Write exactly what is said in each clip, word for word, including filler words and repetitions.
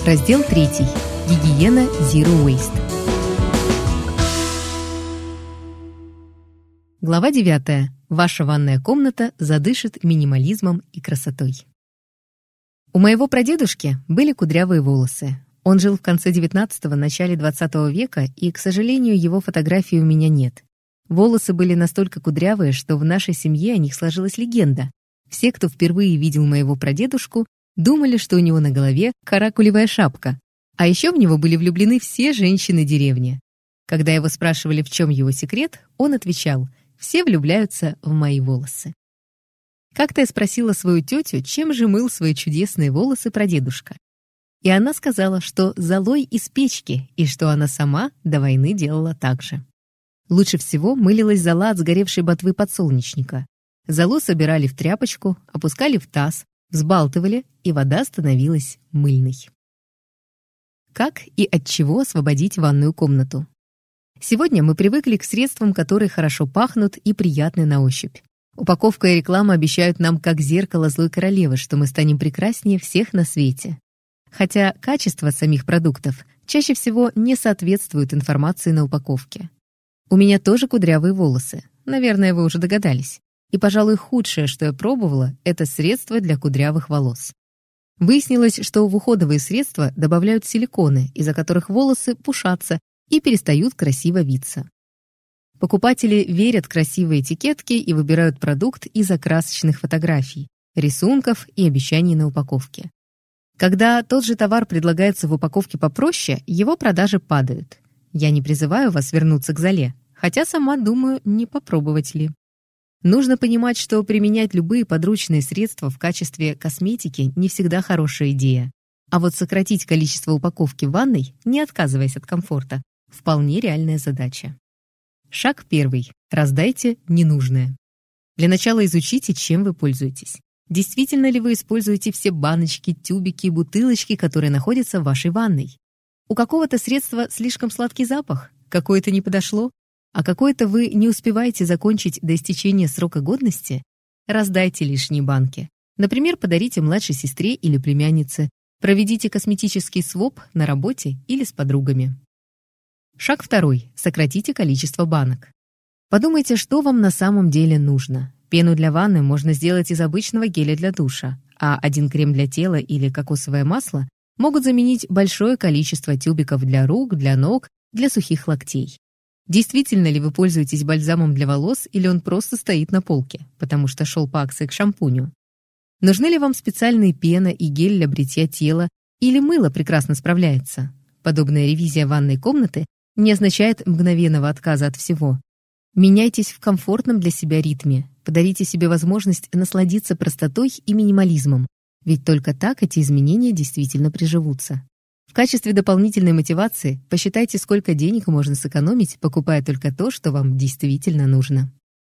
Раздел третий. Гигиена Zero Waste. Глава девятая. Ваша ванная комната задышит минимализмом и красотой. У моего прадедушки были кудрявые волосы. Он жил в конце девятнадцатого, начале двадцатого века, и, к сожалению, его фотографии у меня нет. Волосы были настолько кудрявые, что в нашей семье о них сложилась легенда. Все, кто впервые видел моего прадедушку, думали, что у него на голове каракулевая шапка, а еще в него были влюблены все женщины деревни. Когда его спрашивали, в чем его секрет, он отвечал: «Все влюбляются в мои волосы». Как-то я спросила свою тетю, чем же мыл свои чудесные волосы прадедушка. И она сказала, что золой из печки, и что она сама до войны делала так же. Лучше всего мылилась зола от сгоревшей ботвы подсолнечника. Золу собирали в тряпочку, опускали в таз, взбалтывали, и вода становилась мыльной. Как и от чего освободить ванную комнату? Сегодня мы привыкли к средствам, которые хорошо пахнут и приятны на ощупь. Упаковка и реклама обещают нам, как зеркало злой королевы, что мы станем прекраснее всех на свете. Хотя качество самих продуктов чаще всего не соответствует информации на упаковке. У меня тоже кудрявые волосы, наверное, вы уже догадались. И, пожалуй, худшее, что я пробовала, это средство для кудрявых волос. Выяснилось, что в уходовые средства добавляют силиконы, из-за которых волосы пушатся и перестают красиво виться. Покупатели верят в красивые этикетки и выбирают продукт из-за красочных фотографий, рисунков и обещаний на упаковке. Когда тот же товар предлагается в упаковке попроще, его продажи падают. Я не призываю вас вернуться к золе, хотя сама думаю, не попробовать ли. Нужно понимать, что применять любые подручные средства в качестве косметики не всегда хорошая идея. А вот сократить количество упаковки в ванной, не отказываясь от комфорта, вполне реальная задача. Шаг первый. Раздайте ненужное. Для начала изучите, чем вы пользуетесь. Действительно ли вы используете все баночки, тюбики и бутылочки, которые находятся в вашей ванной? У какого-то средства слишком сладкий запах, какое-то не подошло, а какое-то вы не успеваете закончить до истечения срока годности? Раздайте лишние банки. Например, подарите младшей сестре или племяннице. Проведите косметический своп на работе или с подругами. Шаг второй. Сократите количество банок. Подумайте, что вам на самом деле нужно. Пену для ванны можно сделать из обычного геля для душа, а один крем для тела или кокосовое масло могут заменить большое количество тюбиков для рук, для ног, для сухих локтей. Действительно ли вы пользуетесь бальзамом для волос или он просто стоит на полке, потому что шел по акции к шампуню? Нужны ли вам специальные пена и гель для бритья тела или мыло прекрасно справляется? Подобная ревизия ванной комнаты не означает мгновенного отказа от всего. Меняйтесь в комфортном для себя ритме, подарите себе возможность насладиться простотой и минимализмом, ведь только так эти изменения действительно приживутся. В качестве дополнительной мотивации посчитайте, сколько денег можно сэкономить, покупая только то, что вам действительно нужно.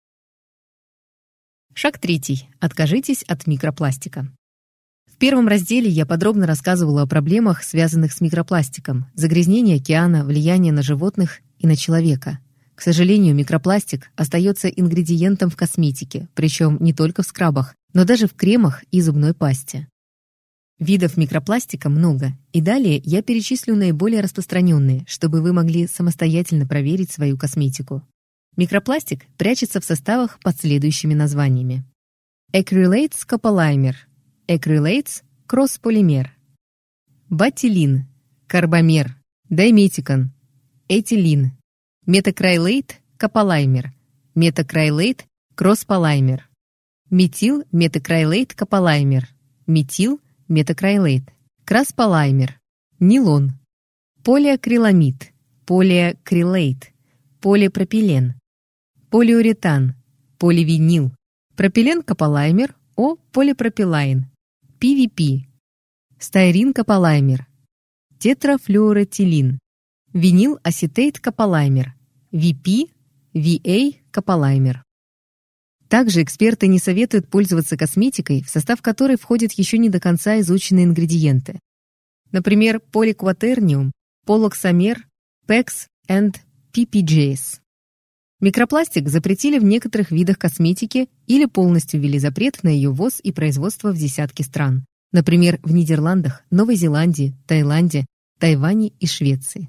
Шаг третий. Откажитесь от микропластика. В первом разделе я подробно рассказывала о проблемах, связанных с микропластиком, загрязнение океана, влияние на животных и на человека. К сожалению, микропластик остается ингредиентом в косметике, причем не только в скрабах, но даже в кремах и зубной пасте. Видов микропластика много, и далее я перечислю наиболее распространенные, чтобы вы могли самостоятельно проверить свою косметику. Микропластик прячется в составах под следующими названиями: Acrylates Copolymer, Acrylates Cross-Polymer, Ботилин, Карбамер, Дайметикон, Этилин, Metacrylate Copolymer, Metacrylate Cross-Polymer, Метил Metacrylate Copolymer, Метил Метакрайлейт, красполаймер, нейлон, полиакриламид, полиакрилейт, полипропилен, полиуретан, поливинил, пропилен-кополаймер, О полипропилайн, пи ви пи, стаирин-кополаймер, тетрафлюоротилин, винил-асетейт-кополаймер, ви пи, ви эй-кополаймер. Также эксперты не советуют пользоваться косметикой, в состав которой входят еще не до конца изученные ингредиенты. Например, поликватерниум, полоксамер, пекс и пи пи джей эс. Микропластик запретили в некоторых видах косметики или полностью ввели запрет на ее ввоз и производство в десятки стран. Например, в Нидерландах, Новой Зеландии, Таиланде, Тайване и Швеции.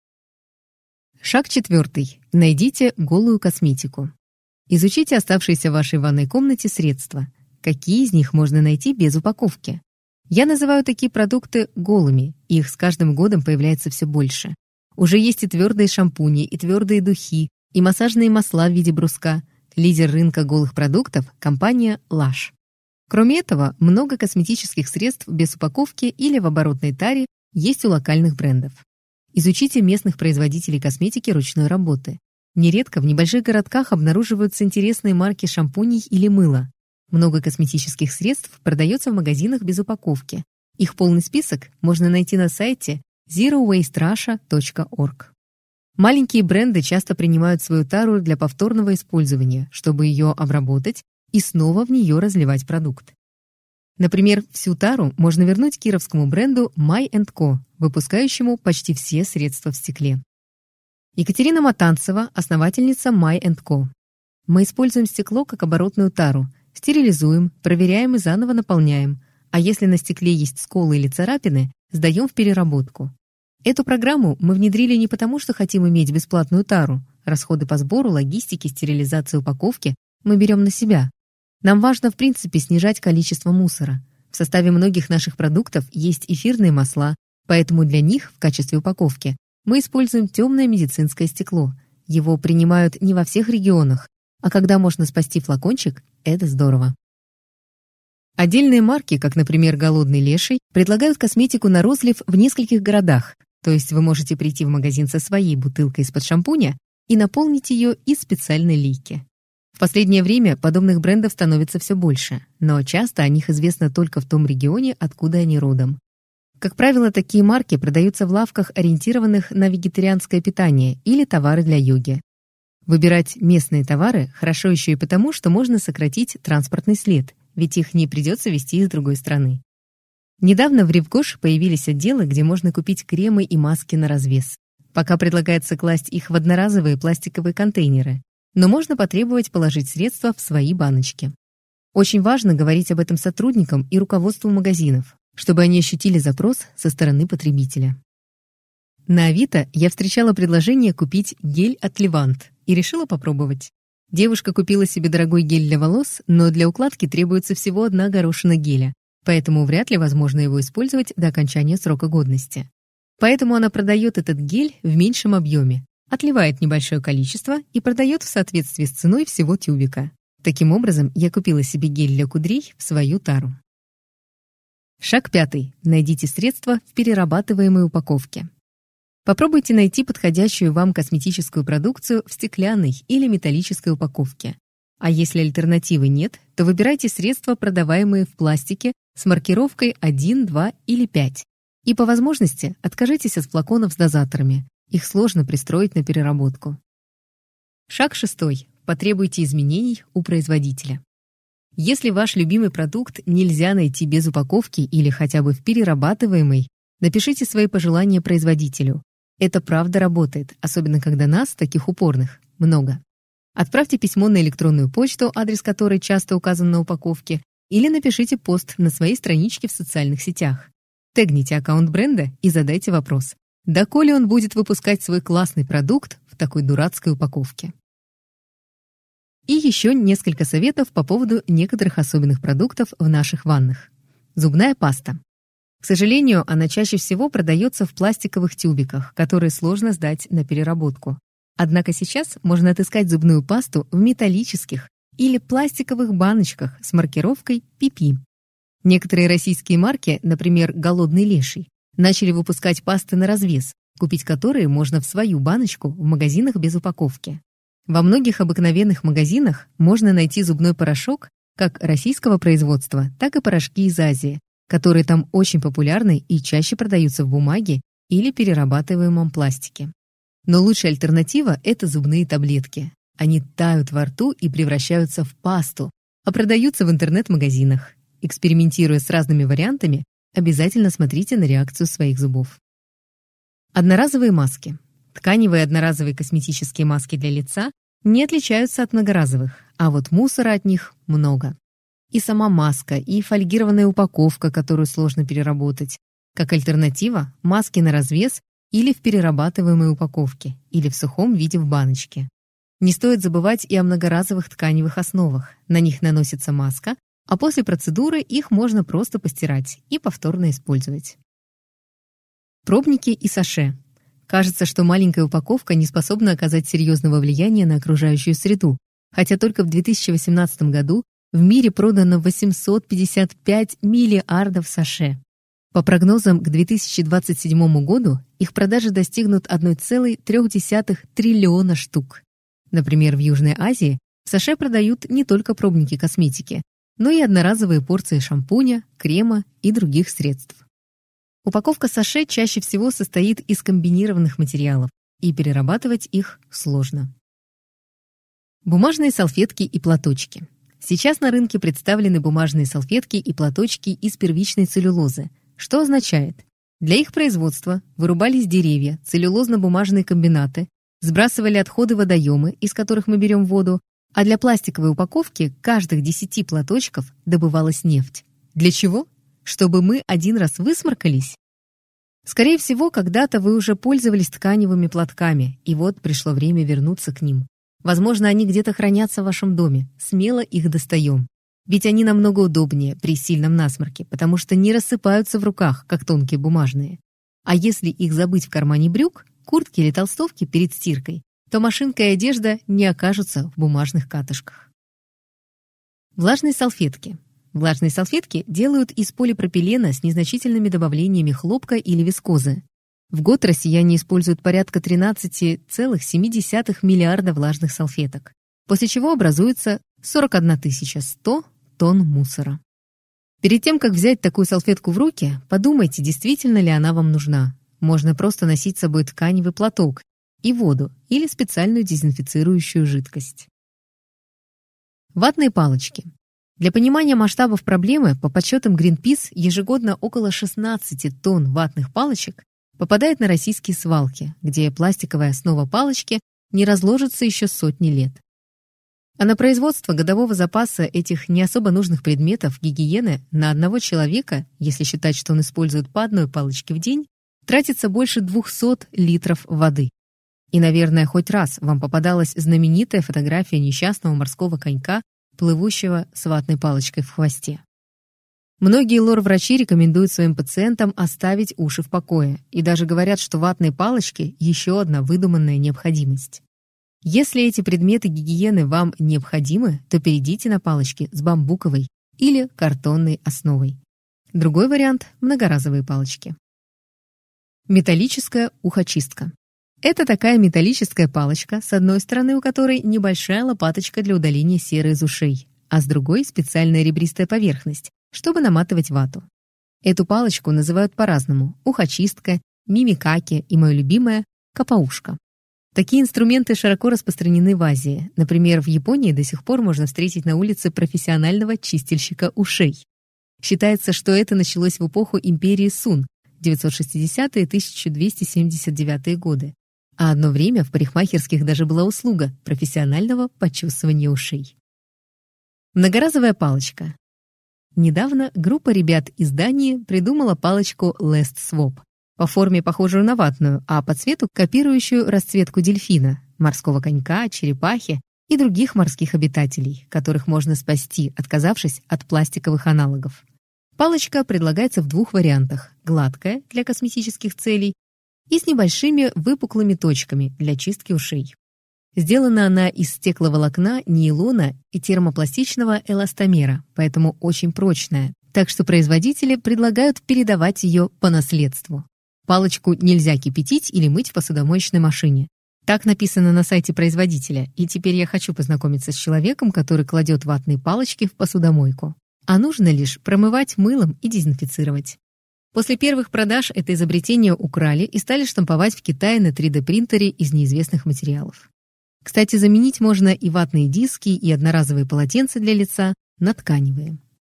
Шаг четвертый. Найдите голую косметику. Изучите оставшиеся в вашей ванной комнате средства. Какие из них можно найти без упаковки? Я называю такие продукты голыми, и их с каждым годом появляется все больше. Уже есть и твердые шампуни, и твердые духи, и массажные масла в виде бруска. Лидер рынка голых продуктов – компания Lush. Кроме этого, много косметических средств без упаковки или в оборотной таре есть у локальных брендов. Изучите местных производителей косметики ручной работы. Нередко в небольших городках обнаруживаются интересные марки шампуней или мыла. Много косметических средств продается в магазинах без упаковки. Их полный список можно найти на сайте зиро вейст раша точка орг. Маленькие бренды часто принимают свою тару для повторного использования, чтобы ее обработать и снова в нее разливать продукт. Например, всю тару можно вернуть кировскому бренду Май энд Ко, выпускающему почти все средства в стекле. Екатерина Матанцева, основательница Май энд Ко. Мы используем стекло как оборотную тару, стерилизуем, проверяем и заново наполняем, а если на стекле есть сколы или царапины, сдаем в переработку. Эту программу мы внедрили не потому, что хотим иметь бесплатную тару. Расходы по сбору, логистике, стерилизации, упаковки мы берем на себя. Нам важно, в принципе, снижать количество мусора. В составе многих наших продуктов есть эфирные масла, поэтому для них, в качестве упаковки, мы используем темное медицинское стекло. Его принимают не во всех регионах, а когда можно спасти флакончик, это здорово. Отдельные марки, как, например, «Голодный леший», предлагают косметику на розлив в нескольких городах, то есть вы можете прийти в магазин со своей бутылкой из-под шампуня и наполнить ее из специальной лейки. В последнее время подобных брендов становится все больше, но часто о них известно только в том регионе, откуда они родом. Как правило, такие марки продаются в лавках, ориентированных на вегетарианское питание или товары для йоги. Выбирать местные товары хорошо еще и потому, что можно сократить транспортный след, ведь их не придется везти из другой страны. Недавно в Ревгош появились отделы, где можно купить кремы и маски на развес. Пока предлагается класть их в одноразовые пластиковые контейнеры, но можно потребовать положить средства в свои баночки. Очень важно говорить об этом сотрудникам и руководству магазинов, чтобы они ощутили запрос со стороны потребителя. На Авито я встречала предложение купить гель от Левант и решила попробовать. Девушка купила себе дорогой гель для волос, но для укладки требуется всего одна горошина геля, поэтому вряд ли возможно его использовать до окончания срока годности. Поэтому она продает этот гель в меньшем объеме, отливает небольшое количество и продает в соответствии с ценой всего тюбика. Таким образом, я купила себе гель для кудрей в свою тару. Шаг пятый. Найдите средства в перерабатываемой упаковке. Попробуйте найти подходящую вам косметическую продукцию в стеклянной или металлической упаковке. А если альтернативы нет, то выбирайте средства, продаваемые в пластике с маркировкой один, два или пять. И по возможности откажитесь от флаконов с дозаторами. Их сложно пристроить на переработку. Шаг шестой. Потребуйте изменений у производителя. Если ваш любимый продукт нельзя найти без упаковки или хотя бы в перерабатываемой, напишите свои пожелания производителю. Это правда работает, особенно когда нас, таких упорных, много. Отправьте письмо на электронную почту, адрес которой часто указан на упаковке, или напишите пост на своей страничке в социальных сетях. Тегните аккаунт бренда и задайте вопрос, доколе он будет выпускать свой классный продукт в такой дурацкой упаковке. И еще несколько советов по поводу некоторых особенных продуктов в наших ваннах. Зубная паста. К сожалению, она чаще всего продается в пластиковых тюбиках, которые сложно сдать на переработку. Однако сейчас можно отыскать зубную пасту в металлических или пластиковых баночках с маркировкой пи пи. Некоторые российские марки, например, «Голодный леший», начали выпускать пасты на развес, купить которые можно в свою баночку в магазинах без упаковки. Во многих обыкновенных магазинах можно найти зубной порошок как российского производства, так и порошки из Азии, которые там очень популярны и чаще продаются в бумаге или перерабатываемом пластике. Но лучшая альтернатива – это зубные таблетки. Они тают во рту и превращаются в пасту, а продаются в интернет-магазинах. Экспериментируя с разными вариантами, обязательно смотрите на реакцию своих зубов. Одноразовые маски. Тканевые одноразовые косметические маски для лица не отличаются от многоразовых, а вот мусора от них много. и сама маска, и фольгированная упаковка, которую сложно переработать. Как альтернатива – маски на развес или в перерабатываемой упаковке, или в сухом виде в баночке. Не стоит забывать и о многоразовых тканевых основах. На них наносится маска, а после процедуры их можно просто постирать и повторно использовать. Пробники и саше. Кажется, что маленькая упаковка не способна оказать серьезного влияния на окружающую среду, хотя только в две тысячи восемнадцатом году в мире продано восемьсот пятьдесят пять миллиардов саше. По прогнозам, к две тысячи двадцать седьмому году их продажи достигнут одна целая три десятых триллиона штук. Например, в Южной Азии в саше продают не только пробники косметики, но и одноразовые порции шампуня, крема и других средств. Упаковка саше чаще всего состоит из комбинированных материалов, и перерабатывать их сложно. Бумажные салфетки и платочки. Сейчас на рынке представлены бумажные салфетки и платочки из первичной целлюлозы, что означает, для их производства вырубались деревья, целлюлозно-бумажные комбинаты, сбрасывали отходы водоемы, из которых мы берем воду, а для пластиковой упаковки каждых десяти платочков добывалась нефть. Для чего? Чтобы мы один раз высморкались? Скорее всего, когда-то вы уже пользовались тканевыми платками, и вот пришло время вернуться к ним. Возможно, они где-то хранятся в вашем доме, смело их достаем. Ведь они намного удобнее при сильном насморке, потому что не рассыпаются в руках, как тонкие бумажные. А если их забыть в кармане брюк, куртки или толстовки перед стиркой, то машинка и одежда не окажутся в бумажных катышках. Влажные салфетки. Влажные салфетки делают из полипропилена с незначительными добавлениями хлопка или вискозы. В год россияне используют порядка тринадцать целых семь десятых миллиарда влажных салфеток, после чего образуется сорок одна тысяча сто тонн мусора. Перед тем, как взять такую салфетку в руки, подумайте, действительно ли она вам нужна. Можно просто носить с собой тканевый платок и воду или специальную дезинфицирующую жидкость. Ватные палочки. Для понимания масштабов проблемы, по подсчетам Greenpeace, ежегодно около шестнадцати тонн ватных палочек попадает на российские свалки, где пластиковая основа палочки не разложится еще сотни лет. А на производство годового запаса этих не особо нужных предметов гигиены на одного человека, если считать, что он использует по одной палочке в день, тратится больше двухсот литров воды. И, наверное, хоть раз вам попадалась знаменитая фотография несчастного морского конька, плывущего с ватной палочкой в хвосте. Многие лор-врачи рекомендуют своим пациентам оставить уши в покое и даже говорят, что ватные палочки – еще одна выдуманная необходимость. Если эти предметы гигиены вам необходимы, то перейдите на палочки с бамбуковой или картонной основой. Другой вариант – многоразовые палочки. Металлическая ухочистка. Это такая металлическая палочка, с одной стороны у которой небольшая лопаточка для удаления серы из ушей, а с другой – специальная ребристая поверхность, чтобы наматывать вату. Эту палочку называют по-разному – ухочистка, мимикаки и, мое любимое, капаушка. Такие инструменты широко распространены в Азии. Например, в Японии до сих пор можно встретить на улице профессионального чистильщика ушей. Считается, что это началось в эпоху империи Сун, девятьсот шестидесятые — тысяча двести семьдесят девятые годы. А одно время в парикмахерских даже была услуга профессионального почесывания ушей. Многоразовая палочка. Недавно группа ребят из Дании придумала палочку Last Swap, по форме похожую на ватную, а по цвету копирующую расцветку дельфина, морского конька, черепахи и других морских обитателей, которых можно спасти, отказавшись от пластиковых аналогов. Палочка предлагается в двух вариантах – гладкая для косметических целей и с небольшими выпуклыми точками для чистки ушей. Сделана она из стекловолокна, нейлона и термопластичного эластомера, поэтому очень прочная, так что производители предлагают передавать ее по наследству. Палочку нельзя кипятить или мыть в посудомоечной машине. Так написано на сайте производителя, и теперь я хочу познакомиться с человеком, который кладет ватные палочки в посудомойку. А нужно лишь промывать мылом и дезинфицировать. После первых продаж это изобретение украли и стали штамповать в Китае на три дэ принтере из неизвестных материалов. Кстати, заменить можно и ватные диски, и одноразовые полотенца для лица на тканевые.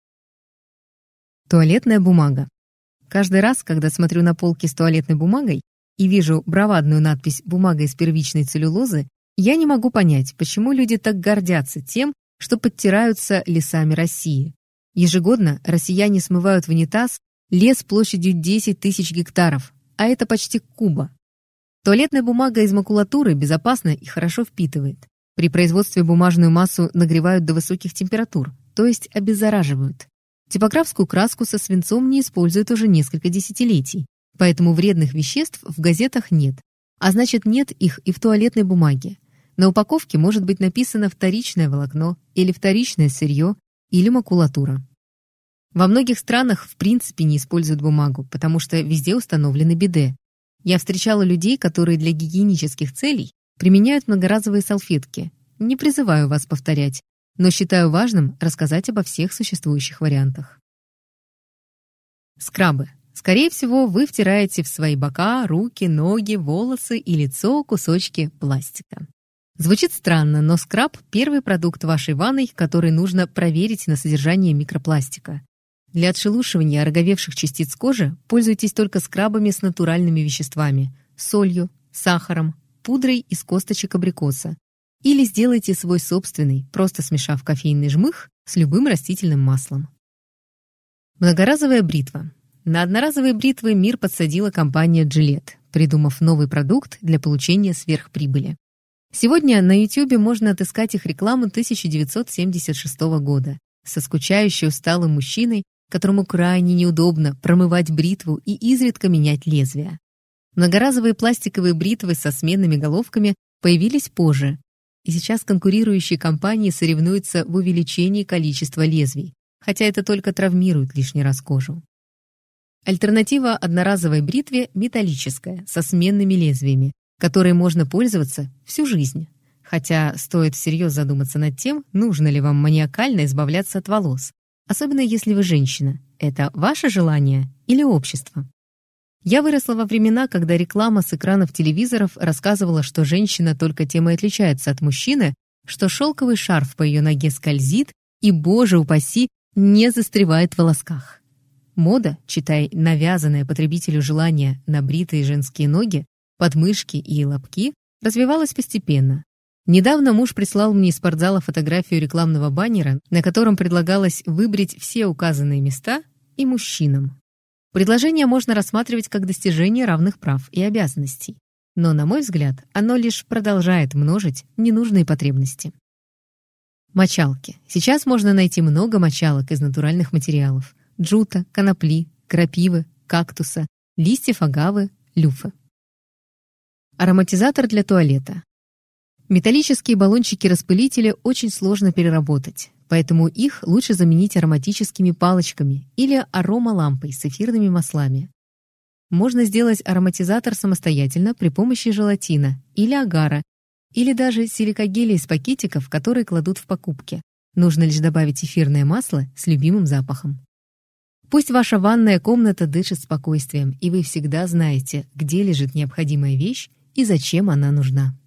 Туалетная бумага. Каждый раз, когда смотрю на полки с туалетной бумагой и вижу бравадную надпись «Бумага из первичной целлюлозы», я не могу понять, почему люди так гордятся тем, что подтираются лесами России. Ежегодно россияне смывают в унитаз лес площадью десять тысяч гектаров, а это почти Куба. Туалетная бумага из макулатуры безопасна и хорошо впитывает. При производстве бумажную массу нагревают до высоких температур, то есть обеззараживают. Типографскую краску со свинцом не используют уже несколько десятилетий, поэтому вредных веществ в газетах нет, а значит нет их и в туалетной бумаге. На упаковке может быть написано «вторичное волокно» или «вторичное сырье» или «макулатура». Во многих странах в принципе не используют бумагу, потому что везде установлены биде. Я встречала людей, которые для гигиенических целей применяют многоразовые салфетки. Не призываю вас повторять, но считаю важным рассказать обо всех существующих вариантах. Скрабы. Скорее всего, вы втираете в свои бока, руки, ноги, волосы и лицо кусочки пластика. Звучит странно, но скраб – первый продукт вашей ванной, который нужно проверить на содержание микропластика. Для отшелушивания ороговевших частиц кожи пользуйтесь только скрабами с натуральными веществами – солью, сахаром, пудрой из косточек абрикоса. Или сделайте свой собственный, просто смешав кофейный жмых с любым растительным маслом. Многоразовая бритва. На одноразовые бритвы мир подсадила компания Gillette, придумав новый продукт для получения сверхприбыли. Сегодня на YouTube можно отыскать их рекламу тысяча девятьсот семьдесят шестого года со скучающей усталым мужчиной, которому крайне неудобно промывать бритву и изредка менять лезвия. Многоразовые пластиковые бритвы со сменными головками появились позже, и сейчас конкурирующие компании соревнуются в увеличении количества лезвий, хотя это только травмирует лишний раз кожу. Альтернатива одноразовой бритве металлическая, со сменными лезвиями, которой можно пользоваться всю жизнь. Хотя стоит всерьез задуматься над тем, нужно ли вам маниакально избавляться от волос, особенно если вы женщина. Это ваше желание или общество? Я выросла во времена, когда реклама с экранов телевизоров рассказывала, что женщина только тем и отличается от мужчины, что шелковый шарф по ее ноге скользит и, боже упаси, не застревает в волосках. Мода, читай навязанное потребителю желание на бритые женские ноги, подмышки и лобки, развивалась постепенно. Недавно муж прислал мне из спортзала фотографию рекламного баннера, на котором предлагалось выбрить все указанные места и мужчинам. Предложение можно рассматривать как достижение равных прав и обязанностей, но, на мой взгляд, оно лишь продолжает множить ненужные потребности. Мочалки. Сейчас можно найти много мочалок из натуральных материалов: джута, конопли, крапивы, кактуса, листьев агавы, люфы. Ароматизатор для туалета. Металлические баллончики-распылители очень сложно переработать, поэтому их лучше заменить ароматическими палочками или аромалампой с эфирными маслами. Можно сделать ароматизатор самостоятельно при помощи желатина или агара, или даже силикагеля из пакетиков, которые кладут в покупки. Нужно лишь добавить эфирное масло с любимым запахом. Пусть ваша ванная комната дышит спокойствием, и вы всегда знаете, где лежит необходимая вещь и зачем она нужна.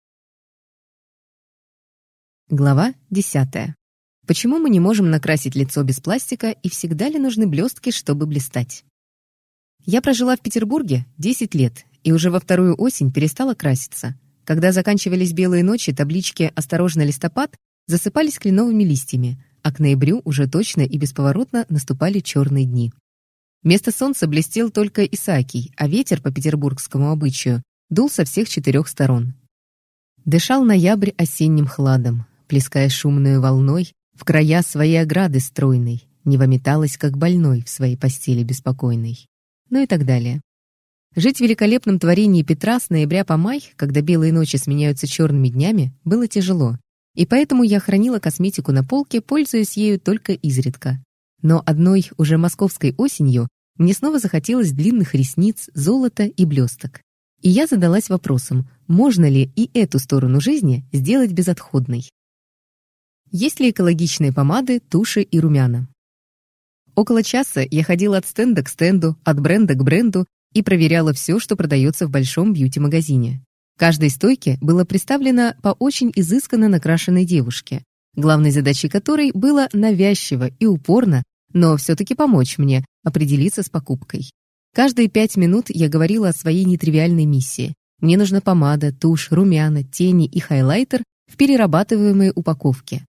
Глава десятая. Почему мы не можем накрасить лицо без пластика и всегда ли нужны блестки, чтобы блистать? Я прожила в Петербурге десять лет и уже во вторую осень перестала краситься. Когда заканчивались белые ночи, таблички «Осторожно, листопад» засыпались кленовыми листьями, а к ноябрю уже точно и бесповоротно наступали черные дни. Вместо солнца блестел только Исаакий, а ветер по петербургскому обычаю дул со всех четырех сторон. Дышал ноябрь осенним хладом, плеская шумную волной в края своей ограды стройной, Нева металась, как больной в своей постели беспокойной. Ну и так далее. Жить в великолепном творении Петра с ноября по май, когда белые ночи сменяются черными днями, было тяжело, и поэтому я хранила косметику на полке, пользуясь ею только изредка. Но одной уже московской осенью мне снова захотелось длинных ресниц, золота и блесток. И я задалась вопросом, можно ли и эту сторону жизни сделать безотходной. Есть ли экологичные помады, туши и румяна? Около часа я ходила от стенда к стенду, от бренда к бренду и проверяла все, что продается в большом бьюти-магазине. Каждой стойке было представлено по очень изысканно накрашенной девушке, главной задачей которой было навязчиво и упорно, но все-таки помочь мне определиться с покупкой. Каждые пять минут я говорила о своей нетривиальной миссии. Мне нужна помада, тушь, румяна, тени и хайлайтер в перерабатываемой упаковке.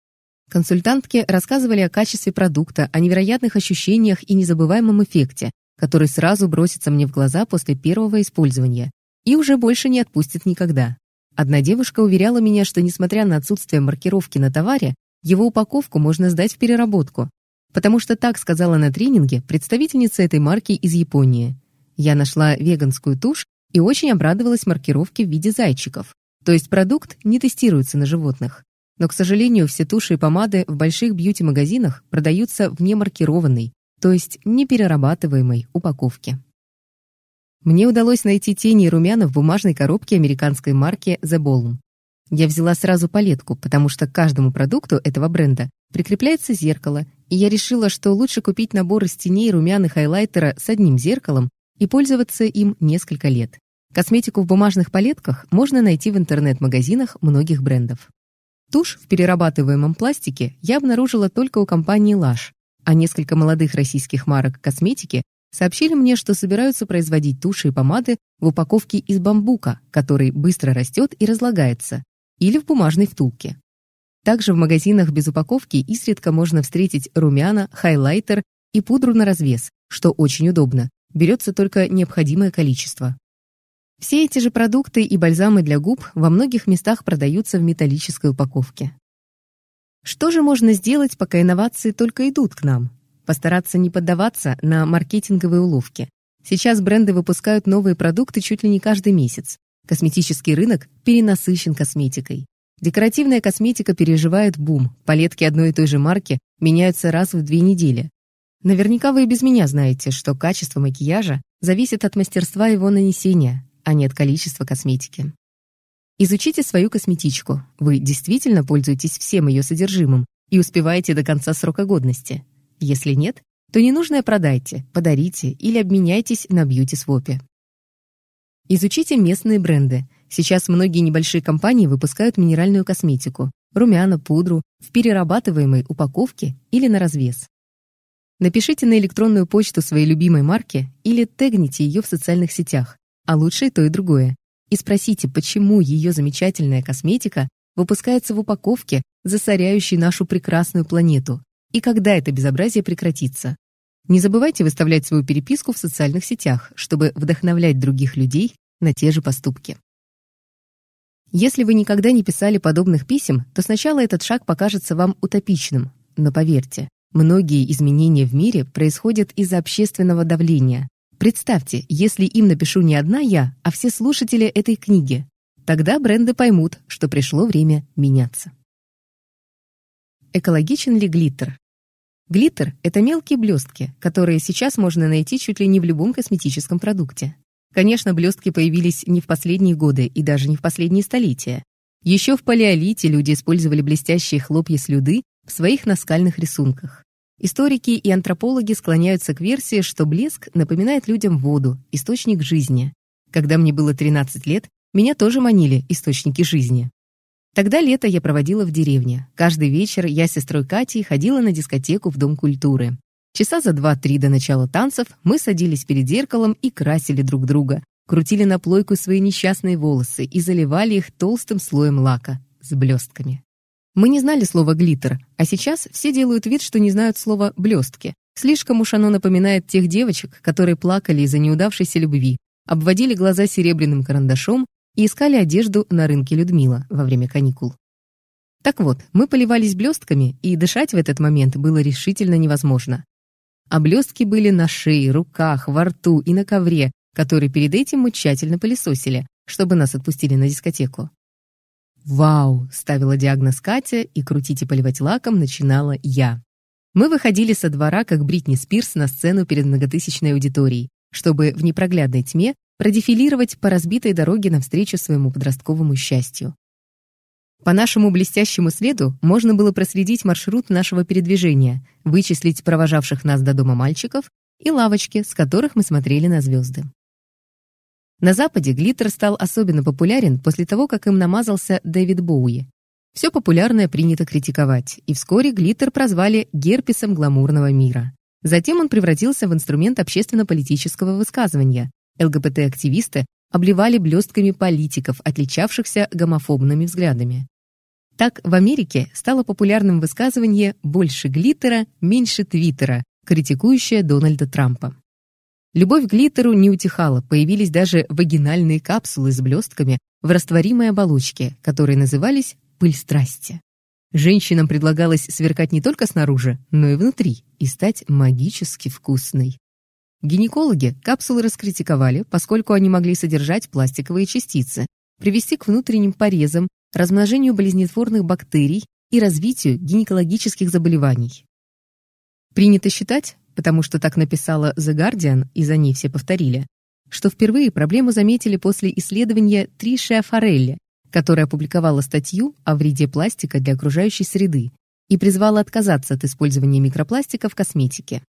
Консультантки рассказывали о качестве продукта, о невероятных ощущениях и незабываемом эффекте, который сразу бросится мне в глаза после первого использования и уже больше не отпустит никогда. Одна девушка уверяла меня, что, несмотря на отсутствие маркировки на товаре, его упаковку можно сдать в переработку, потому что так сказала на тренинге представительница этой марки из Японии. Я нашла веганскую тушь и очень обрадовалась маркировке в виде зайчиков. То есть продукт не тестируется на животных. Но, к сожалению, все туши и помады в больших бьюти-магазинах продаются в немаркированной, то есть неперерабатываемой упаковке. Мне удалось найти тени и румяна в бумажной коробке американской марки The Balm. Я взяла сразу палетку, потому что к каждому продукту этого бренда прикрепляется зеркало, и я решила, что лучше купить набор из теней, румян и хайлайтера с одним зеркалом и пользоваться им несколько лет. Косметику в бумажных палетках можно найти в интернет-магазинах многих брендов. Тушь в перерабатываемом пластике я обнаружила только у компании Lush, а несколько молодых российских марок косметики сообщили мне, что собираются производить туши и помады в упаковке из бамбука, который быстро растет и разлагается, или в бумажной втулке. Также в магазинах без упаковки изредка можно встретить румяна, хайлайтер и пудру на развес, что очень удобно, берется только необходимое количество. Все эти же продукты и бальзамы для губ во многих местах продаются в металлической упаковке. Что же можно сделать, пока инновации только идут к нам? Постараться не поддаваться на маркетинговые уловки. Сейчас бренды выпускают новые продукты чуть ли не каждый месяц. Косметический рынок перенасыщен косметикой. Декоративная косметика переживает бум, палетки одной и той же марки меняются раз в две недели. Наверняка вы и без меня знаете, что качество макияжа зависит от мастерства его нанесения, а не от количества косметики. Изучите свою косметичку. Вы действительно пользуетесь всем ее содержимым и успеваете до конца срока годности. Если нет, то ненужное продайте, подарите или обменяйтесь на бьюти-свопе. Изучите местные бренды. Сейчас многие небольшие компании выпускают минеральную косметику, румяна, пудру в перерабатываемой упаковке или на развес. Напишите на электронную почту своей любимой марки или тегните ее в социальных сетях, а лучше и то, и другое, и спросите, почему ее замечательная косметика выпускается в упаковке, засоряющей нашу прекрасную планету, и когда это безобразие прекратится. Не забывайте выставлять свою переписку в социальных сетях, чтобы вдохновлять других людей на те же поступки. Если вы никогда не писали подобных писем, то сначала этот шаг покажется вам утопичным, но поверьте, многие изменения в мире происходят из-за общественного давления. Представьте, если им напишу не одна я, а все слушатели этой книги. Тогда бренды поймут, что пришло время меняться. Экологичен ли глиттер? Глиттер – это мелкие блестки, которые сейчас можно найти чуть ли не в любом косметическом продукте. Конечно, блестки появились не в последние годы и даже не в последние столетия. Еще в палеолите люди использовали блестящие хлопья слюды в своих наскальных рисунках. Историки и антропологи склоняются к версии, что блеск напоминает людям воду, источник жизни. Когда мне было тринадцать лет, меня тоже манили источники жизни. Тогда лето я проводила в деревне. Каждый вечер я с сестрой Катей ходила на дискотеку в Дом культуры. Часа за два-три до начала танцев мы садились перед зеркалом и красили друг друга, крутили на плойку свои несчастные волосы и заливали их толстым слоем лака с блестками. Мы не знали слова «глиттер», а сейчас все делают вид, что не знают слова «блестки». Слишком уж оно напоминает тех девочек, которые плакали из-за неудавшейся любви, обводили глаза серебряным карандашом и искали одежду на рынке Людмила во время каникул. Так вот, мы поливались блестками, и дышать в этот момент было решительно невозможно. А блестки были на шее, руках, во рту и на ковре, который перед этим мы тщательно пылесосили, чтобы нас отпустили на дискотеку. «Вау!» — ставила диагноз Катя, и крутить и поливать лаком начинала я. Мы выходили со двора, как Бритни Спирс, на сцену перед многотысячной аудиторией, чтобы в непроглядной тьме продефилировать по разбитой дороге навстречу своему подростковому счастью. По нашему блестящему следу можно было проследить маршрут нашего передвижения, вычислить провожавших нас до дома мальчиков и лавочки, с которых мы смотрели на звезды. На Западе глиттер стал особенно популярен после того, как им намазался Дэвид Боуи. Все популярное принято критиковать, и вскоре глиттер прозвали герпесом гламурного мира. Затем он превратился в инструмент общественно-политического высказывания. ЛГБТ-активисты обливали блестками политиков, отличавшихся гомофобными взглядами. Так, в Америке стало популярным высказывание «больше глиттера, меньше твиттера», критикующее Дональда Трампа. Любовь к глиттеру не утихала, появились даже вагинальные капсулы с блестками в растворимой оболочке, которые назывались «пыль страсти». Женщинам предлагалось сверкать не только снаружи, но и внутри, и стать магически вкусной. Гинекологи капсулы раскритиковали, поскольку они могли содержать пластиковые частицы, привести к внутренним порезам, размножению болезнетворных бактерий и развитию гинекологических заболеваний. Принято считать, потому что так написала The Guardian, и за ней все повторили, что впервые проблему заметили после исследования Триши Форелли, которая опубликовала статью о вреде пластика для окружающей среды и призвала отказаться от использования микропластика в косметике.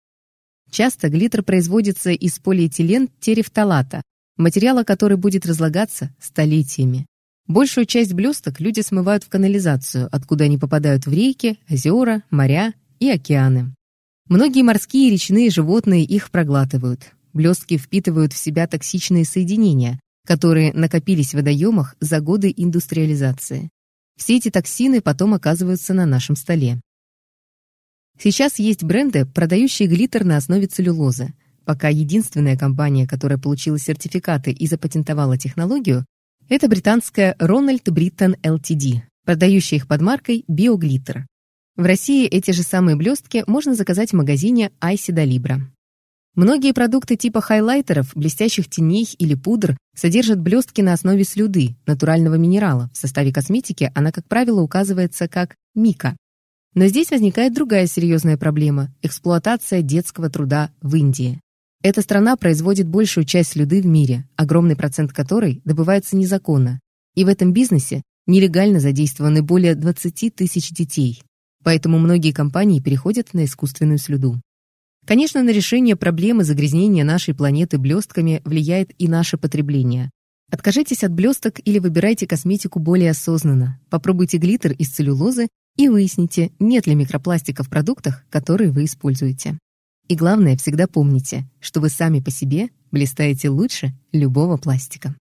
Часто глиттер производится из полиэтилен-терефталата, материала, который будет разлагаться столетиями. Большую часть блесток люди смывают в канализацию, откуда они попадают в реки, озера, моря и океаны. Многие морские и речные животные их проглатывают. Блестки впитывают в себя токсичные соединения, которые накопились в водоемах за годы индустриализации. Все эти токсины потом оказываются на нашем столе. Сейчас есть бренды, продающие глиттер на основе целлюлозы. Пока единственная компания, которая получила сертификаты и запатентовала технологию, это британская Ronald Britton Limited, продающая их под маркой BioGlitter. В России эти же самые блестки можно заказать в магазине Айси да Либра. Многие продукты типа хайлайтеров, блестящих теней или пудр содержат блестки на основе слюды, натурального минерала. В составе косметики она, как правило, указывается как мика. Но здесь возникает другая серьезная проблема – эксплуатация детского труда в Индии. Эта страна производит большую часть слюды в мире, огромный процент которой добывается незаконно. И в этом бизнесе нелегально задействованы более двадцати тысяч детей. Поэтому многие компании переходят на искусственную слюду. Конечно, на решение проблемы загрязнения нашей планеты блестками влияет и наше потребление. Откажитесь от блесток или выбирайте косметику более осознанно. Попробуйте глиттер из целлюлозы и выясните, нет ли микропластика в продуктах, которые вы используете. И главное, всегда помните, что вы сами по себе блистаете лучше любого пластика.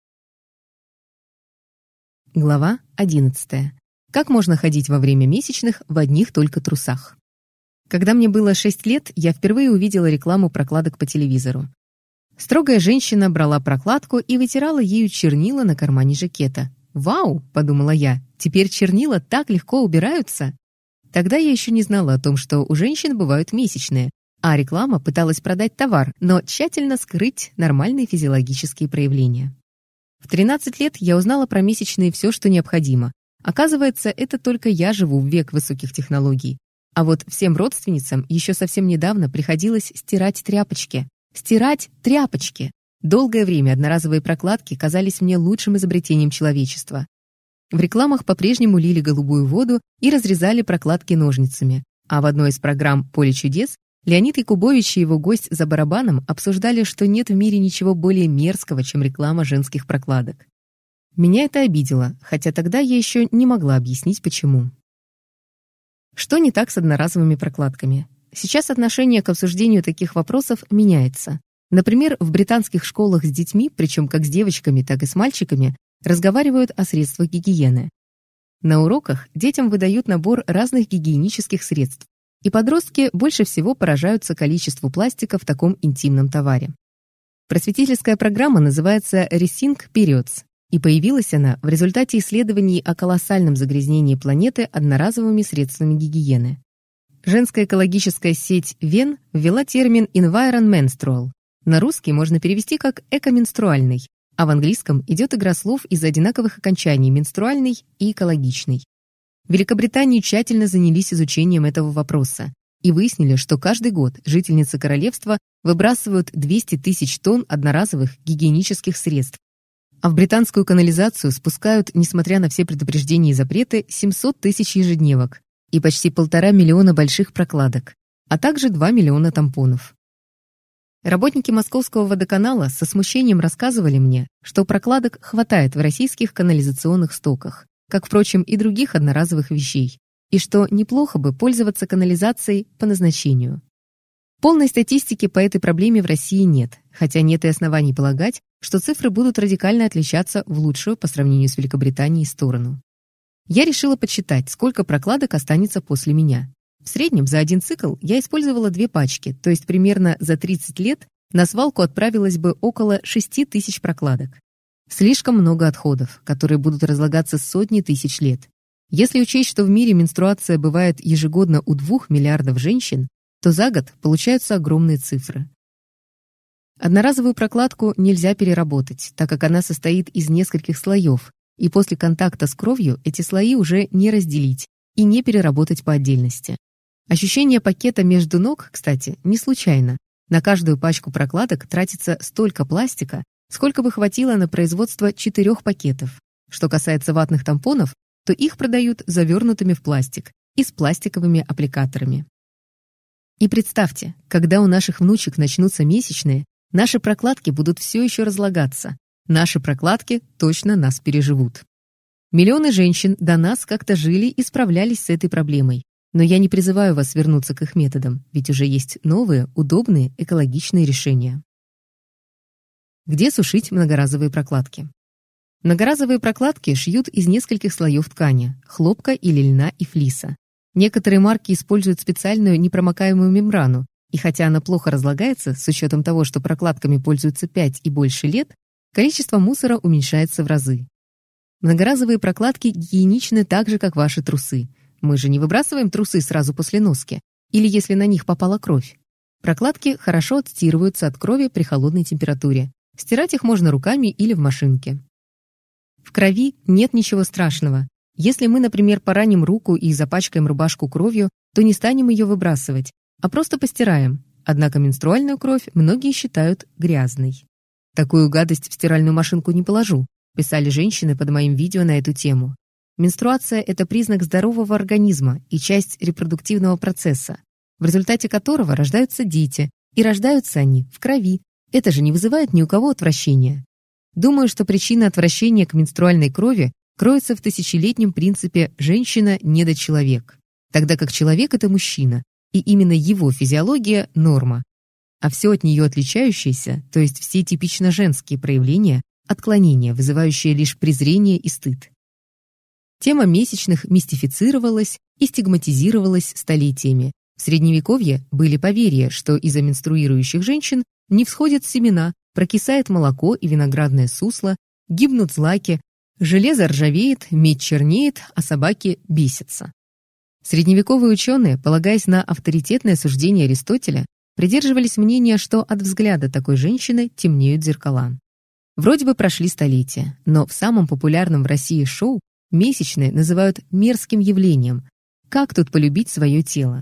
Глава одиннадцатая. Как можно ходить во время месячных в одних только трусах? Когда мне было шесть лет, я впервые увидела рекламу прокладок по телевизору. Строгая женщина брала прокладку и вытирала ею чернила на кармане жакета. «Вау!» — подумала я. «Теперь чернила так легко убираются!» Тогда я еще не знала о том, что у женщин бывают месячные, а реклама пыталась продать товар, но тщательно скрыть нормальные физиологические проявления. В тринадцать лет я узнала про месячные все, что необходимо. Оказывается, это только я живу в век высоких технологий. А вот всем родственницам еще совсем недавно приходилось стирать тряпочки. Стирать тряпочки! Долгое время одноразовые прокладки казались мне лучшим изобретением человечества. В рекламах по-прежнему лили голубую воду и разрезали прокладки ножницами. А в одной из программ «Поле чудес» Леонид Якубович и его гость за барабаном обсуждали, что нет в мире ничего более мерзкого, чем реклама женских прокладок. Меня это обидело, хотя тогда я еще не могла объяснить, почему. Что не так с одноразовыми прокладками? Сейчас отношение к обсуждению таких вопросов меняется. Например, в британских школах с детьми, причем как с девочками, так и с мальчиками, разговаривают о средствах гигиены. На уроках детям выдают набор разных гигиенических средств, и подростки больше всего поражаются количеству пластика в таком интимном товаре. Просветительская программа называется Rethink Periods, и появилась она в результате исследований о колоссальном загрязнении планеты одноразовыми средствами гигиены. Женская экологическая сеть Вен ввела термин environmenstrual. На русский можно перевести как «экоменструальный», а в английском идет игра слов из одинаковых окончаний «менструальный» и «экологичный». В Великобритании тщательно занялись изучением этого вопроса и выяснили, что каждый год жительницы королевства выбрасывают двести тысяч тонн одноразовых гигиенических средств, а в британскую канализацию спускают, несмотря на все предупреждения и запреты, семьсот тысяч ежедневок и почти полтора миллиона больших прокладок, а также два миллиона тампонов. Работники Московского водоканала со смущением рассказывали мне, что прокладок хватает в российских канализационных стоках, как, впрочем, и других одноразовых вещей, и что неплохо бы пользоваться канализацией по назначению. Полной статистики по этой проблеме в России нет, хотя нет и оснований полагать, что цифры будут радикально отличаться в лучшую по сравнению с Великобританией сторону. Я решила подсчитать, сколько прокладок останется после меня. В среднем за один цикл я использовала две пачки, то есть примерно за тридцать лет на свалку отправилось бы около шести тысяч прокладок. Слишком много отходов, которые будут разлагаться сотни тысяч лет. Если учесть, что в мире менструация бывает ежегодно у двух миллиардов женщин, то за год получаются огромные цифры. Одноразовую прокладку нельзя переработать, так как она состоит из нескольких слоев, и после контакта с кровью эти слои уже не разделить и не переработать по отдельности. Ощущение пакета между ног, кстати, не случайно. На каждую пачку прокладок тратится столько пластика, сколько бы хватило на производство четырех пакетов. Что касается ватных тампонов, то их продают завернутыми в пластик и с пластиковыми аппликаторами. И представьте, когда у наших внучек начнутся месячные, наши прокладки будут все еще разлагаться. Наши прокладки точно нас переживут. Миллионы женщин до нас как-то жили и справлялись с этой проблемой. Но я не призываю вас вернуться к их методам, ведь уже есть новые, удобные, экологичные решения. Где сушить многоразовые прокладки? Многоразовые прокладки шьют из нескольких слоев ткани – хлопка или льна и флиса. Некоторые марки используют специальную непромокаемую мембрану, и хотя она плохо разлагается, с учетом того, что прокладками пользуются пять и больше лет, количество мусора уменьшается в разы. Многоразовые прокладки гигиеничны так же, как ваши трусы. Мы же не выбрасываем трусы сразу после носки, или если на них попала кровь. Прокладки хорошо отстирываются от крови при холодной температуре. Стирать их можно руками или в машинке. В крови нет ничего страшного. Если мы, например, пораним руку и запачкаем рубашку кровью, то не станем ее выбрасывать, а просто постираем. Однако менструальную кровь многие считают грязной. «Такую гадость в стиральную машинку не положу», писали женщины под моим видео на эту тему. Менструация – это признак здорового организма и часть репродуктивного процесса, в результате которого рождаются дети, и рождаются они в крови. Это же не вызывает ни у кого отвращения. Думаю, что причина отвращения к менструальной крови кроется в тысячелетнем принципе «женщина – недочеловек», тогда как человек – это мужчина, и именно его физиология – норма. А все от нее отличающееся, то есть все типично женские проявления – отклонения, вызывающие лишь презрение и стыд. Тема месячных мистифицировалась и стигматизировалась столетиями. В Средневековье были поверья, что из-за менструирующих женщин не всходят семена, прокисает молоко и виноградное сусло, гибнут злаки, железо ржавеет, медь чернеет, а собаки бесятся. Средневековые ученые, полагаясь на авторитетное суждение Аристотеля, придерживались мнения, что от взгляда такой женщины темнеют зеркала. Вроде бы прошли столетия, но в самом популярном в России шоу месячные называют мерзким явлением. Как тут полюбить свое тело?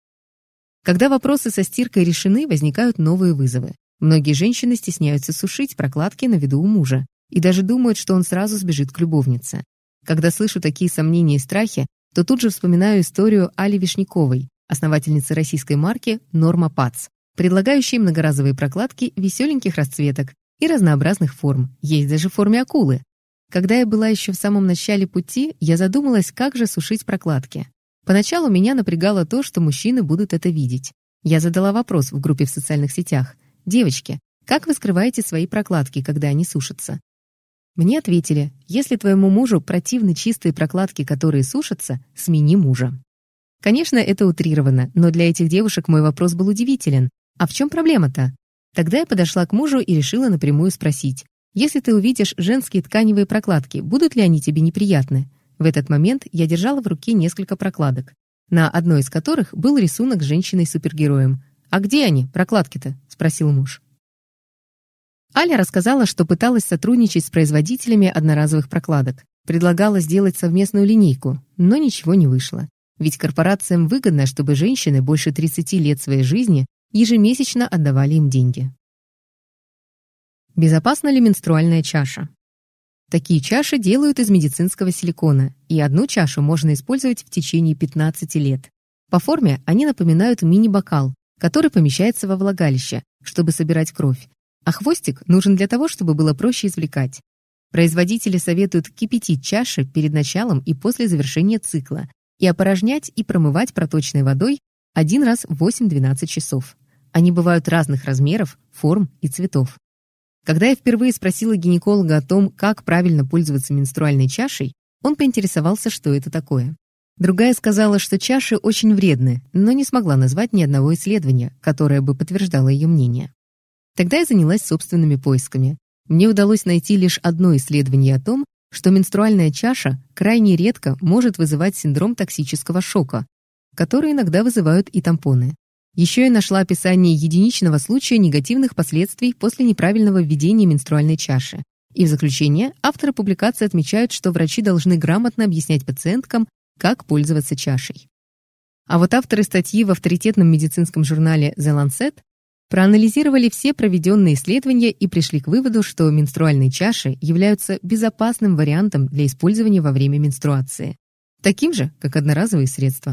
Когда вопросы со стиркой решены, возникают новые вызовы. Многие женщины стесняются сушить прокладки на виду у мужа и даже думают, что он сразу сбежит к любовнице. Когда слышу такие сомнения и страхи, то тут же вспоминаю историю Али Вишняковой, основательницы российской марки Norma Pats, предлагающей многоразовые прокладки веселеньких расцветок и разнообразных форм, есть даже в форме акулы. Когда я была еще в самом начале пути, я задумалась, как же сушить прокладки. Поначалу меня напрягало то, что мужчины будут это видеть. Я задала вопрос в группе в социальных сетях. «Девочки, как вы скрываете свои прокладки, когда они сушатся?» Мне ответили, если твоему мужу противны чистые прокладки, которые сушатся, смени мужа. Конечно, это утрировано, но для этих девушек мой вопрос был удивителен. А в чем проблема-то? Тогда я подошла к мужу и решила напрямую спросить. Если ты увидишь женские тканевые прокладки, будут ли они тебе неприятны? В этот момент я держала в руке несколько прокладок, на одной из которых был рисунок с женщиной-супергероем. «А где они, прокладки-то?» – спросил муж. Аля рассказала, что пыталась сотрудничать с производителями одноразовых прокладок, предлагала сделать совместную линейку, но ничего не вышло. Ведь корпорациям выгодно, чтобы женщины больше тридцати лет своей жизни ежемесячно отдавали им деньги. Безопасна ли менструальная чаша? Такие чаши делают из медицинского силикона, и одну чашу можно использовать в течение пятнадцати лет. По форме они напоминают мини-бокал, который помещается во влагалище, чтобы собирать кровь, а хвостик нужен для того, чтобы было проще извлекать. Производители советуют кипятить чаши перед началом и после завершения цикла и опорожнять и промывать проточной водой один раз в восемь-двенадцать часов. Они бывают разных размеров, форм и цветов. Когда я впервые спросила гинеколога о том, как правильно пользоваться менструальной чашей, Он поинтересовался, что это такое. Другая сказала, что чаши очень вредны, но не смогла назвать ни одного исследования, которое бы подтверждало ее мнение. Тогда я занялась собственными поисками. Мне удалось найти лишь одно исследование о том, что менструальная чаша крайне редко может вызывать синдром токсического шока, который иногда вызывают и тампоны. Еще я нашла описание единичного случая негативных последствий после неправильного введения менструальной чаши. И в заключение авторы публикации отмечают, что врачи должны грамотно объяснять пациенткам, как пользоваться чашей. А вот авторы статьи в авторитетном медицинском журнале The Lancet проанализировали все проведенные исследования и пришли к выводу, что менструальные чаши являются безопасным вариантом для использования во время менструации, таким же, как одноразовые средства.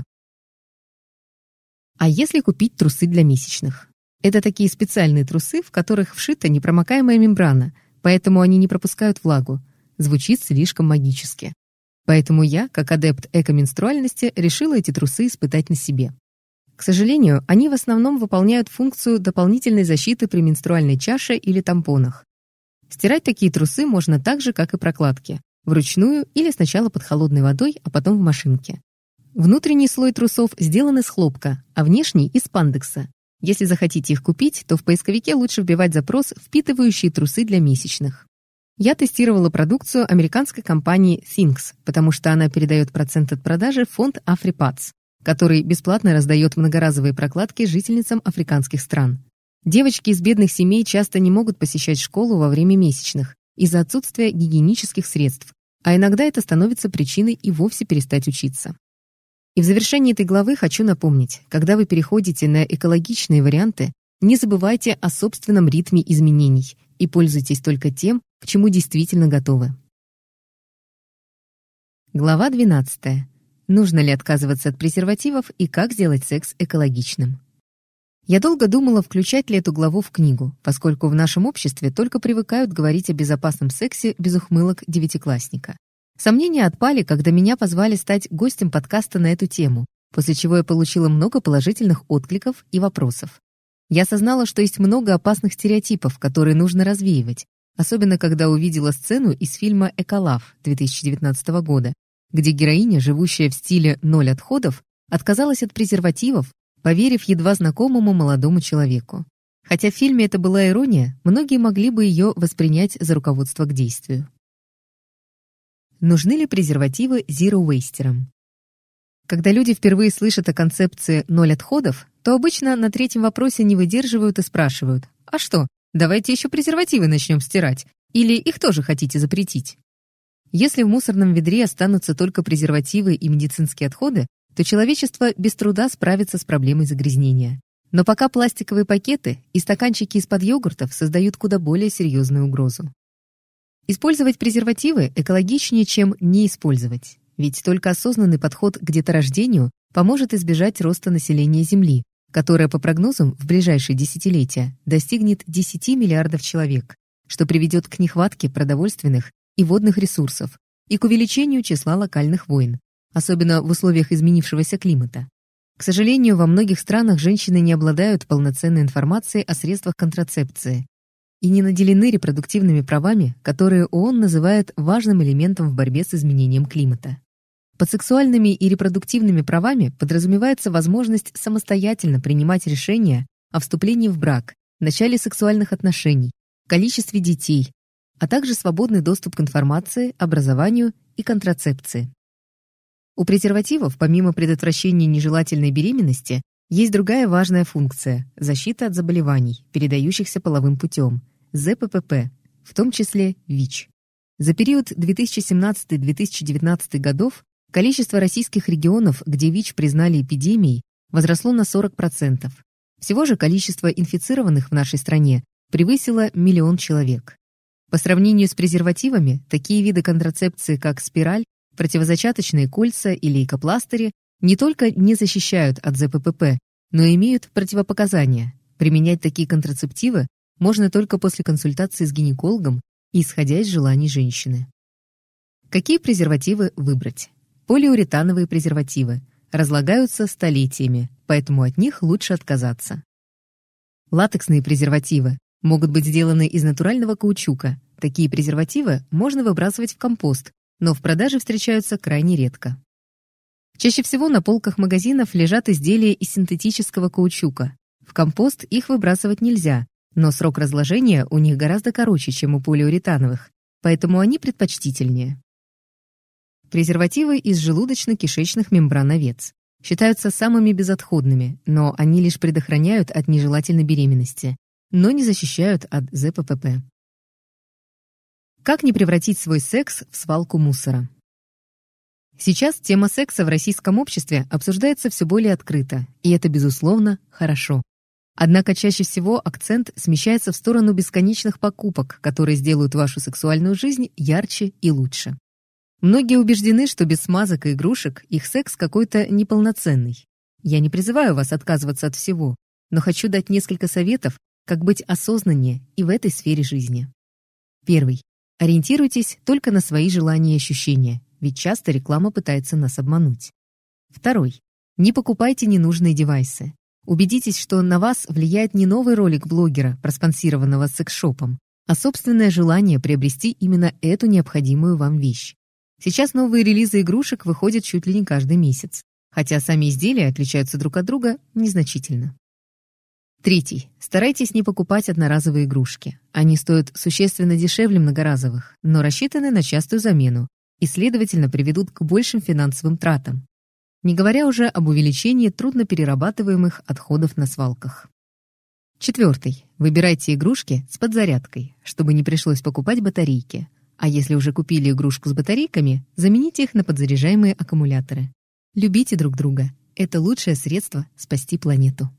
А если купить трусы для месячных? Это такие специальные трусы, в которых вшита непромокаемая мембрана, поэтому они не пропускают влагу. Звучит слишком магически. Поэтому я, как адепт экоменструальности, решила эти трусы испытать на себе. К сожалению, они в основном выполняют функцию дополнительной защиты при менструальной чаше или тампонах. Стирать такие трусы можно так же, как и прокладки, вручную или сначала под холодной водой, а потом в машинке. Внутренний слой трусов сделан из хлопка, а внешний — из спандекса. Если захотите их купить, то в поисковике лучше вбивать запрос «впитывающие трусы для месячных». Я тестировала продукцию американской компании Thinx, потому что она передает процент от продажи в фонд AfriPads, который бесплатно раздает многоразовые прокладки жительницам африканских стран. Девочки из бедных семей часто не могут посещать школу во время месячных из-за отсутствия гигиенических средств, а иногда это становится причиной и вовсе перестать учиться. И в завершении этой главы хочу напомнить, когда вы переходите на экологичные варианты, не забывайте о собственном ритме изменений и пользуйтесь только тем, к чему действительно готовы. Глава двенадцатая. Нужно ли отказываться от презервативов и как сделать секс экологичным? Я долго думала, включать ли эту главу в книгу, поскольку в нашем обществе только привыкают говорить о безопасном сексе без ухмылок девятиклассника. Сомнения отпали, когда меня позвали стать гостем подкаста на эту тему, после чего я получила много положительных откликов и вопросов. Я осознала, что есть много опасных стереотипов, которые нужно развеивать, особенно когда увидела сцену из фильма «Эколав» две тысячи девятнадцатого года, где героиня, живущая в стиле «ноль отходов», отказалась от презервативов, поверив едва знакомому молодому человеку. Хотя в фильме это была ирония, многие могли бы ее воспринять за руководство к действию. Нужны ли презервативы зиро-вейстерам? Когда люди впервые слышат о концепции «ноль отходов», то обычно на третьем вопросе не выдерживают и спрашивают: «А что, давайте еще презервативы начнем стирать? Или их тоже хотите запретить?» Если в мусорном ведре останутся только презервативы и медицинские отходы, то человечество без труда справится с проблемой загрязнения. Но пока пластиковые пакеты и стаканчики из-под йогуртов создают куда более серьезную угрозу. Использовать презервативы экологичнее, чем не использовать. Ведь только осознанный подход к деторождению поможет избежать роста населения Земли, которое, по прогнозам, в ближайшие десятилетия достигнет десяти миллиардов человек, что приведет к нехватке продовольственных и водных ресурсов и к увеличению числа локальных войн, особенно в условиях изменившегося климата. К сожалению, во многих странах женщины не обладают полноценной информацией о средствах контрацепции и не наделены репродуктивными правами, которые ООН называет важным элементом в борьбе с изменением климата. Под сексуальными и репродуктивными правами подразумевается возможность самостоятельно принимать решения о вступлении в брак, начале сексуальных отношений, количестве детей, а также свободный доступ к информации, образованию и контрацепции. У презервативов, помимо предотвращения нежелательной беременности, есть другая важная функция – защита от заболеваний, передающихся половым путем, зэ пэ пэ пэ, в том числе ВИЧ. За период две тысячи семнадцатый — две тысячи девятнадцатый годов количество российских регионов, где ВИЧ признали эпидемией, возросло на сорок процентов. Всего же количество инфицированных в нашей стране превысило миллион человек. По сравнению с презервативами, такие виды контрацепции, как спираль, противозачаточные кольца и лейкопластыри, не только не защищают от зэ пэ пэ пэ, но и имеют противопоказания. Применять такие контрацептивы можно только после консультации с гинекологом и исходя из желаний женщины. Какие презервативы выбрать? Полиуретановые презервативы разлагаются столетиями, поэтому от них лучше отказаться. Латексные презервативы могут быть сделаны из натурального каучука. Такие презервативы можно выбрасывать в компост, но в продаже встречаются крайне редко. Чаще всего на полках магазинов лежат изделия из синтетического каучука. В компост их выбрасывать нельзя, но срок разложения у них гораздо короче, чем у полиуретановых, поэтому они предпочтительнее. Презервативы из желудочно-кишечных мембран овец считаются самыми безотходными, но они лишь предохраняют от нежелательной беременности, но не защищают от зэ пэ пэ пэ. Как не превратить свой секс в свалку мусора? Сейчас тема секса в российском обществе обсуждается все более открыто, и это, безусловно, хорошо. Однако чаще всего акцент смещается в сторону бесконечных покупок, которые сделают вашу сексуальную жизнь ярче и лучше. Многие убеждены, что без смазок и игрушек их секс какой-то неполноценный. Я не призываю вас отказываться от всего, но хочу дать несколько советов, как быть осознаннее и в этой сфере жизни. Первый. Ориентируйтесь только на свои желания и ощущения, ведь часто реклама пытается нас обмануть. Второй. Не покупайте ненужные девайсы. Убедитесь, что на вас влияет не новый ролик блогера, проспонсированного секс-шопом, а собственное желание приобрести именно эту необходимую вам вещь. Сейчас новые релизы игрушек выходят чуть ли не каждый месяц, хотя сами изделия отличаются друг от друга незначительно. Третий. Старайтесь не покупать одноразовые игрушки. Они стоят существенно дешевле многоразовых, но рассчитаны на частую замену и, следовательно, приведут к большим финансовым тратам, не говоря уже об увеличении трудноперерабатываемых отходов на свалках. Четвертый. Выбирайте игрушки с подзарядкой, чтобы не пришлось покупать батарейки. А если уже купили игрушку с батарейками, замените их на подзаряжаемые аккумуляторы. Любите друг друга. Это лучшее средство спасти планету.